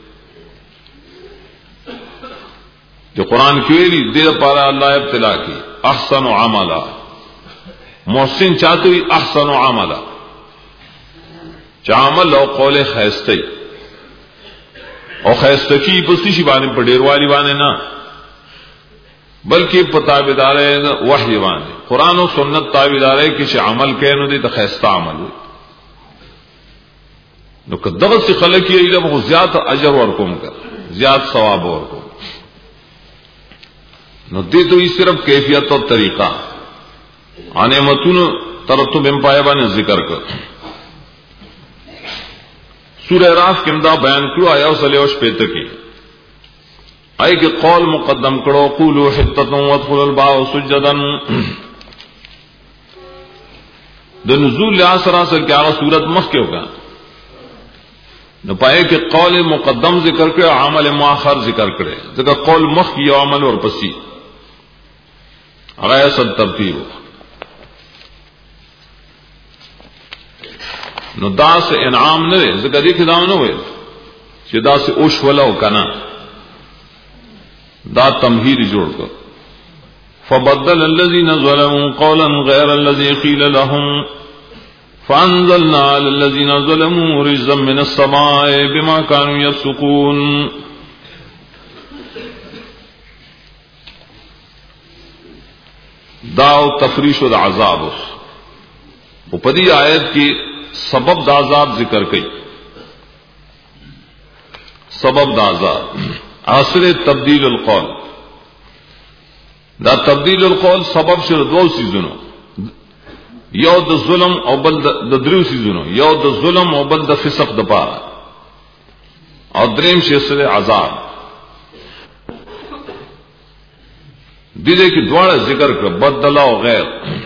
A: جو قران کې ویلي د لپاره الله ابتلا کوي احسن عملا محسن چاته وي احسن عملا چې عمل او قول خیسته او خیسته کی په څه شی باندې په ډیروالي باندې نه بلکہ پتابدار وحی باندې قران او سنت تابعدار کې چې عمل کینو دي ته خیسته عمل وي نو کداغه څخه خلک یې له زیات اجر ورکوم کړ زیات ثواب ورکوم نو دې ته صرف کیفیت او طریقہ نعمتونو ترتب هم پای باندې ذکر کړ سورہ راف کې دا بیان کړو آیا صلیوش پېته کې آئی کہ قول مقدم کرو قولوا حطة وادخلوا الباب سجدا د نزول لاسرا سر کیا صورت مخ کے ہوگا نو پائے کہ قول مقدم ذکر کرے عمل مؤخر ذکر کرے ذکر قول مخ کی عمل اور پسی غیر صد ترتیب نو دا سے انعام نہ ذکر دیکھ دا نہ ہوئے کہ دا سے اوش ولو کنا دا تمہید جوڑ کر فبدل الذين ظلموا قولا غير الذي قيل لهم فانزلنا على الذين ظلموا رجزا من السماء بما كانوا يفسقون داو تفریش و عذاب وہ پدی آیت کی سبب دا عذاب ذکر کی سبب دا عذاب اصل تبدیل القول دا تبدیل القول سبب شر دو سيزونو یو د ظلم او بل د درو سيزونو یو د ظلم او بل د فسق د پاره او دریم شي سره عذاب دې کې دواړه ذکر کړ بدل او غیر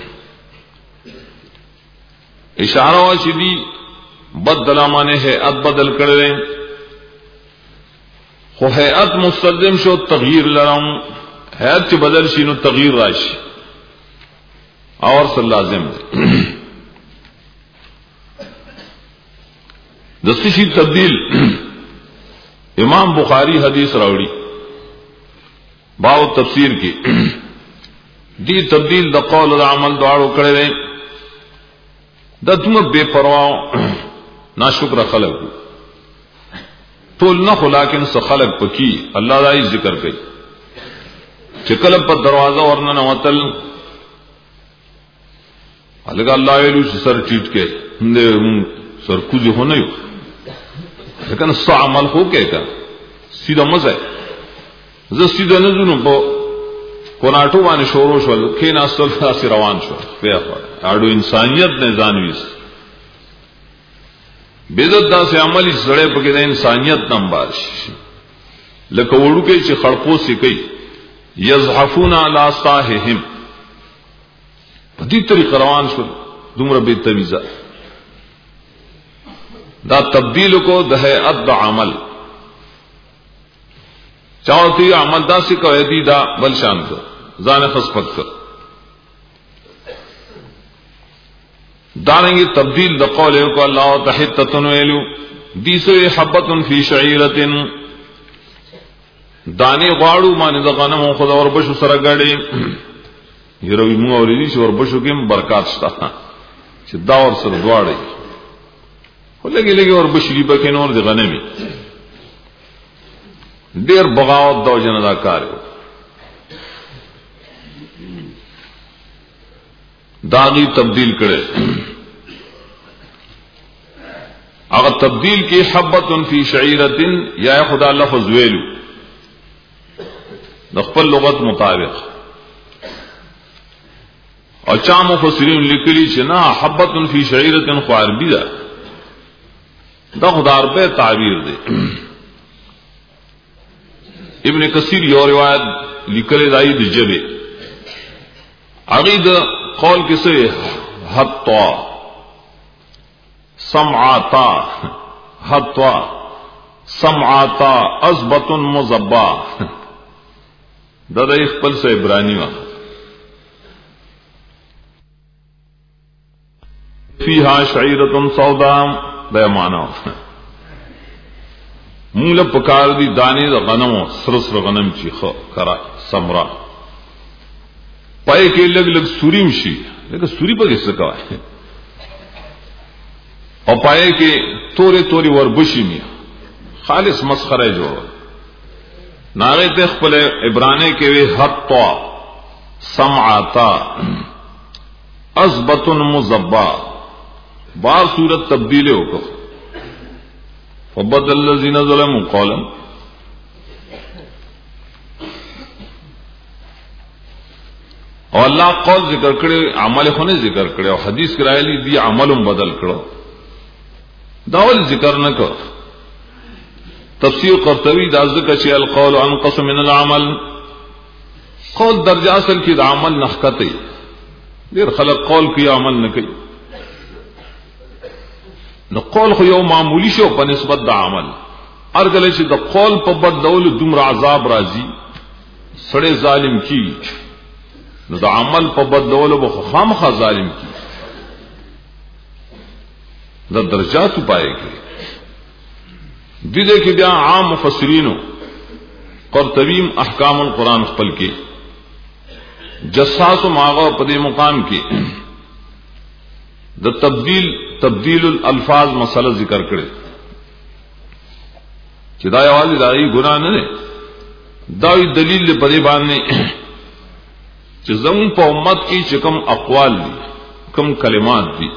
A: اشاره وا چې دي بدل معنی ہے اد بدل کړل خو هيئت مستلزم شو تغییر لرم هيئت چې بدل شي نو تغییر راشي اور سر لازم دی دستی شي تبدیل امام بخاری حدیث راوړي باو تفسیر کی دی تبدیل د قول او عمل دواړو کړي د دومره بے پروا ناشکر خلق ټول نه خو لیکن څه خلق پکې الله دای ذکر کوي چې کله په دروازه ورننه وتل الګ الله ویلو چې سر ټیټ کې نه سر کوزي هونه یو لیکن څه عمل خو کې کا سیده مزه زه سیده نه زونو په کوناټو باندې شورو شول کې ناستل فاس روان شو په اړو انسانيت نه ځانويس بدعت دا سے عمل سړی پکې د انسانیت نمبر شي لکه وړو کې چې خړپو سي کوي یزحفون علی صاحهم په دې طریقه روان شول دومره به تمیزه دا تبدیل کو د هيئت د عمل چاوتی عمل دا سی کوي دی دا بل شان کو ځان خصفت کر دارنګي تبدیل د قول کو الله تحتتن ویلو دیسو حبتن فی شعیرتن دانی غواړو باندې د غنمو خدا اور بشو سره غړي یروي مو اورېدي چې ور بشو کې برکات شته چې دا ور سره دواړي ولګي لګي ور بشلی بکې نور د غنمي ډیر بغاوت د وجنه دا کار داغي تبدیل کړي اگر تبدیل کی حبتن فی شعیرتن یا خدا لفظ ویلو د خپل لغت مطابق او چا مفسرین لیکلي چې نه حبتن فی شعیرتن خو عربی ده دا خدا عربی تعبیر دی ابن کثیر یو روایت لیکلی دای د جبه عقید قول کسے حتا سمعاتا حتا سمعاتا ازبط مزبا دا د خپل سه عبرانی وا فیها شعیرة سوداء دا معنا مولا پکار دی دانی دا غنمو سرسر غنم چی خو کرا سمرا پای کې لګ لګ سوریم شي لکه سوري په کیسه کوي او پای کې تورې تورې وربشي می خالص مسخره جوړ ناغه ته خپل عبرانی کې وی حتا سمعتا ازبط مزبا بار صورت تبدیل وکړه فبدل الذين ظلموا قولا او الله قول ذکر کړي عمل خو نه ذکر کړي او حدیث کرایلی دی عملم بدل کړو داول ذکر نه کړ تفسیر قرطبی دا ذکر چې القول انقص من العمل قول درجه اصل کې د عمل نخکته ډیر خلق قول کوي عمل نه کوي نو قول خو یو معمولی شو په نسبت د عمل ارګل چې د قول په بدلول دومره عذاب راځي سړی ظالم کی نو د عمل په بدلولو به خامخا ظالم کی د درجات پای کی دې دې کې بیا عام مفسرینو قرطبی احکام القرآن خپل کې جساس ماغه په دې مقام کې د تبدیل تبدیل الالفاظ مسله ذکر کړي چې دا یوازې دایي ګناه نه ده دا دلیل په دې باندې چې زمون په امت کې چې کوم اقوال دي کوم کلمات دي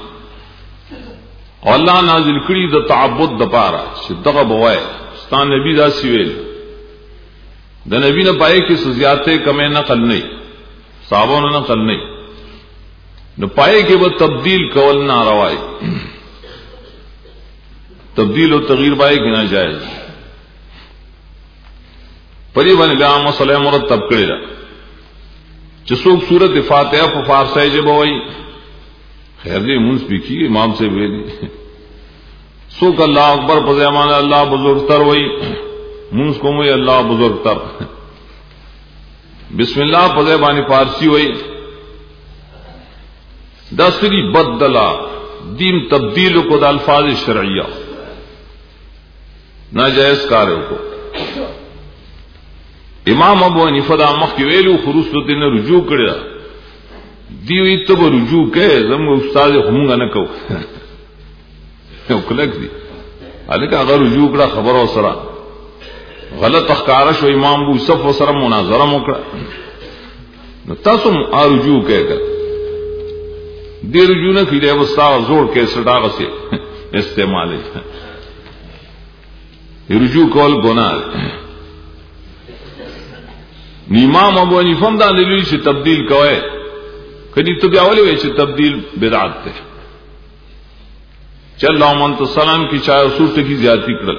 A: الله نازل کړي د تعبد د پاره چې دغه بوای ستان نبی دا سویل د نبی نه پای کې سزياته کمه نقل نه صحابانو نه نقل نه نو پای کې به تبدیل کول ناروا دي تبدیل او تغییر پای کې ناجایز پری باندې بیا مسله مرتب کړی دا چې څوک سورۃ فاتحه په فارسی ژبه وایي خیر دې مونږ پکې امام سے ویلي څوک الله اکبر په زمانه الله بزرگتر وایي مونږ کوم وایي الله بزرگتر بسم الله په زبانی فارسی وایي دا سری بدلا دین تبدیل کو د الفاظ شرعیہ ناجائز کارو کو امام ابو حنیفه دا مخ کې ویلو خروج دین رجوع کړی دیوی ته رجوع کې زمو استاد همغه نه کو یو کلک دی الکه هغه رجوع کړه خبر او سره غلط اخکار شو امام ابو یوسف سره مناظره وکړه نو تاسو ا رجوع کې دی رجوع نه کیږي واستاو زور کې سټاغه سي استعمال یې رجوع کول ګناه امام ابو حنیفه دا دلیل چې تبدیل کوي کدی ته بیا ولې وای چې تبدیل بدعت ده چل لامن تو سلام کی چاہے اصول کی زیادتی کرل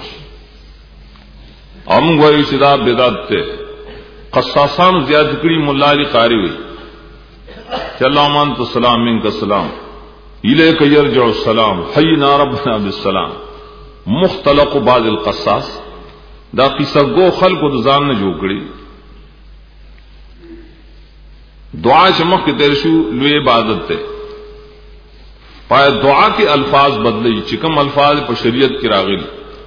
A: ام گوئی صدا بدعت تے قصاصان زیادت کری مولا علی قاری ہوئی چل لامن تو سلام من کا سلام الیک یرجع السلام حینا ربنا بالسلام مختلق بعض القصاص دا قصہ گو خلق و دزان نے جو کری دعا چمک کے تیرشو لوی عبادت تے پائے دعا کے الفاظ بدلی چکم الفاظ پر شریعت کی راغل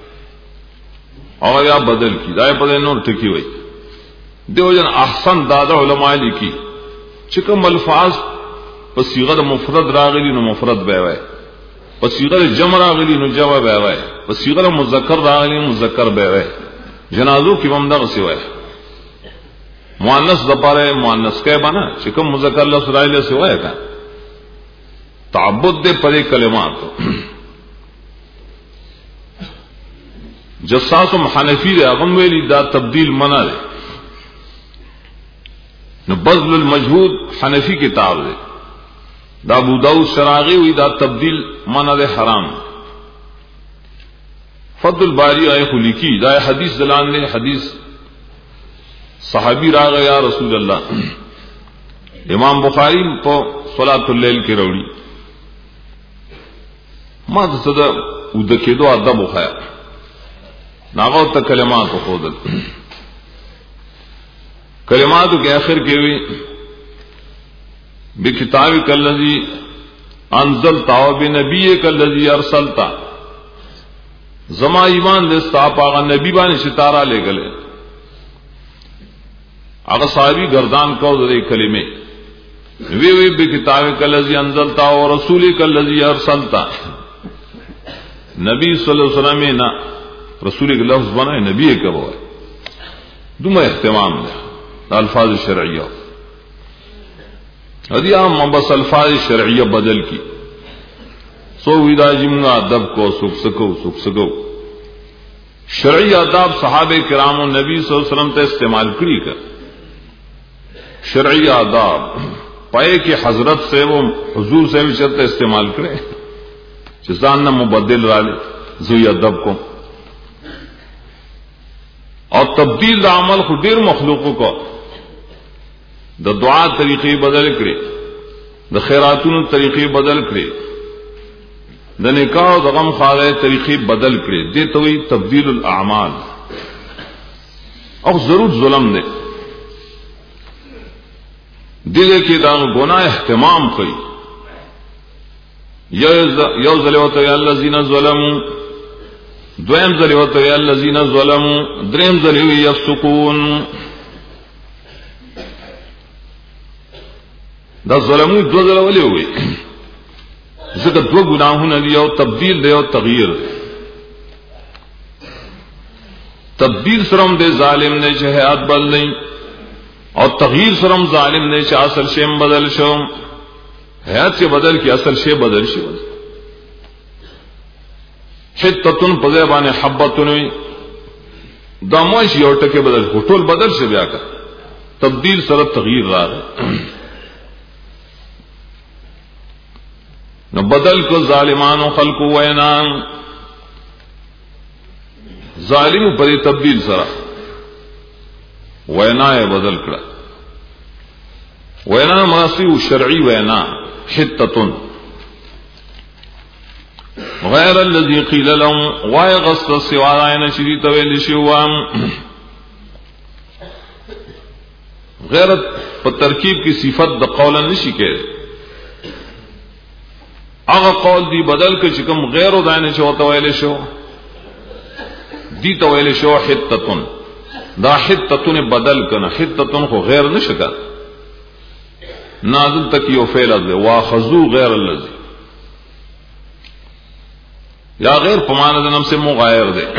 A: اور یا بدل کی دائے پدے نور ٹکی ہوئی دیو جن احسن دادا علماء لکھی چکم الفاظ پر صیغت مفرد راغلی نو مفرد بے وے پر صیغت جمع راغلی نو جمع بے وے پر صیغت مذکر راغلی نو مذکر بے وے جنازو کی ممدغ سوئے مؤنث دپارے مؤنث کے بنا چکم مذکر لفظ راغلی سوئے کا تعبد دے پرے کلمات جساسم حنفی دے اغم ویلی دا تبدیل منع دے نو بذل المجہود حنفی کتاب دے دا ابو داؤد شراغی ہوئی دا تبدیل منع دے حرام فضل الباری آئے خلی کی دا حدیث دلان دے حدیث صحابی راغ یا رسول اللہ امام بخاری تو صلاۃ اللیل کی روڑی ما تصدا ودکیدو ادب وخیا ناغو ته کلمات خودل کلمات کے آخر کے ہوئی بکتابک الذی انزلتا و بنبیک الذی ارسلتا زما ایمان دستا پاغا نبی باندې ستارہ لے گلے اگر صحابی گردان کو دے کلمے وی وی بکتابک الذی انزلتا و رسولک الذی ارسلتا نبی صلی اللہ علیہ وسلم نہ رسول کے لفظ بنائے نبی کب ہے دم اہتمام دے الفاظ شرعیہ ادی عام بس الفاظ شرعیہ بدل کی سو ودا جمنا ادب کو سکھ سکو سکھ سکو شرعی آداب صحابہ کرام و نبی صلی اللہ علیہ وسلم تے استعمال کری کر شرعی آداب پائے کہ حضرت سے وہ حضور سے بھی چلتے استعمال کرے چزان نہ مبدل رالے زوی ادب کو اور تبدیل دا عمل خدیر مخلوقوں کو دا دعا طریقے بدل کرے دا خیراتون طریقے بدل کرے دا نکاح و دا غم خالے طریقے بدل کرے دے تو ہی تبدیل الاعمال اور ضرور ظلم دے دے کے دا گناہ اہتمام کوئی یو ظلوت یا الذین ظلموا دویم ظلوت یا الذین ظلموا دریم ظلوت یفسقون دا ظلمو دو ظلولی ہوئی ذکر دو گناہوں نے دیا تبدیل دے اور تغییر دے تبدیل سرم دے ظالم نے چہیات بدل نہیں اور تغییر سرم ظالم نے چاہ اصل شیم بدل شو حیات سے بدل کی اصل شے بدل شو حتتن پذیبان حبتن داموش یوٹا کے بدل خطول بدل سے بیا کر تبدیل سرت تغییر را رہے نہ بدل کو ظالمان و خلق وینان ظالم پر تبدیل سرا وینا بدل کر وینا مناسب شرعی وینا حتتن غیر الذي قيل لهم وغص السوارين شديد ویل شوام غیرت پر ترکیب کی صفت د قول نشی کہ اغه قول دی بدل کے چکم غیر و دائن چوتا ویل شو دی تو ویل شو حتتن دا حتتن بدل کنا حتتن کو غیر نشکا نازل تک یو فعل ہے واخذو غیر الذی یا غیر پمانت نم سے مغایر دے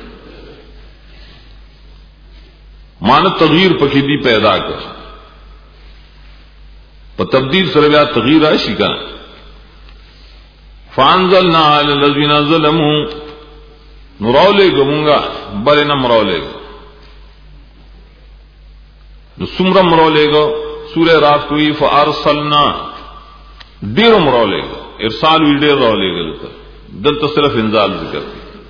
A: مان تغییر پکیدی پیدا کر پر تبدیل سربیا تغییر آشی کا فانزلنا علی الذین ظلموا نرولے گمونگا بلے نہ مرولے گا جو سمرم مرولے گا سورہ رات کوئی فارسلنا دیر مرولے گا ارسال وی دیر رولے گا دلته صرف انزال ذکر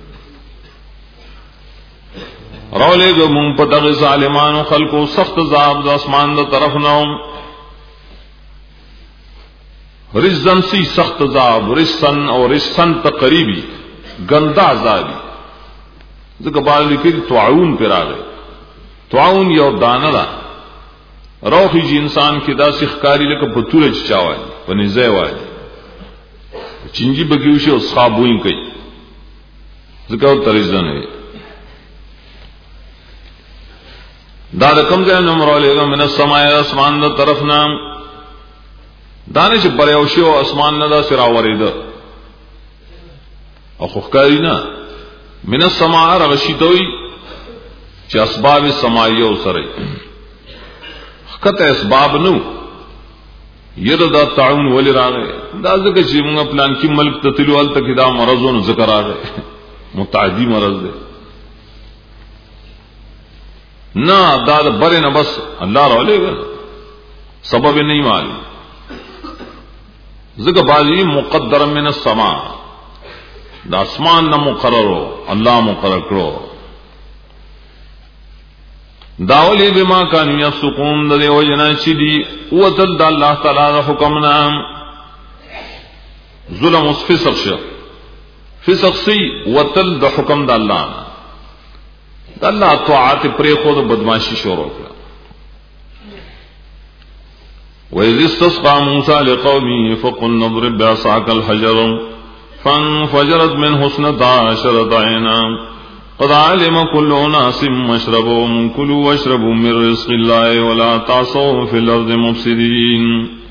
A: راولے گو مونږ په دغه ظالمانو خلقو سخت عذاب د اسمان د طرف نه رزن سی سخت عذاب رسن اور رسن تقریبی گندا عذابی ځکه باندې لیکل تعاون پر راغی تعاون یو دانه ده روحي جی انسان کې دا سخکاری لکه پتوره چاوي پني ځای وای چنجي بګیو شو صابوین کوي ځکه ترېزن وي دا رقم ځای نمبر ولېګه من السماء اسمان د طرف نام دانش پر یو شو اسمان نه دا سرا ورید او خخکاری نه من السماء رغشیدوی چې اسباب سمایو سره کته اسباب نو یره دا تعاون ولې راغی دا ځکه چې موږ پلان کې ملک ته تلو ال تک دا مرزونو ذکر راغی متعدی مرض ده نه دا بره نه بس الله راولېګا سبب نه معلوم ځکه باندې مقدر من السما دا اسمان نه مقررو الله مقرر کړو داولی بما کانوا یسقون د وجنا چې دی او تل د الله تعالی حکم نام ظلم او فسق شو فسق سی وتل د حکم د الله د الله طاعت پرې خو د بدمعشي شروع کړه وَإِذِ اسْتَسْقَىٰ مُوسَىٰ لِقَوْمِهِ فَقُلْنَا اضْرِب بِّعَصَاكَ الْحَجَرَ فَانفَجَرَتْ مِنْهُ اثْنَتَا عَشْرَةَ عَيْنًا قد علم كل أناس مشربهم كلوا واشربوا من رزق الله ولا تعصوا في الأرض مفسدين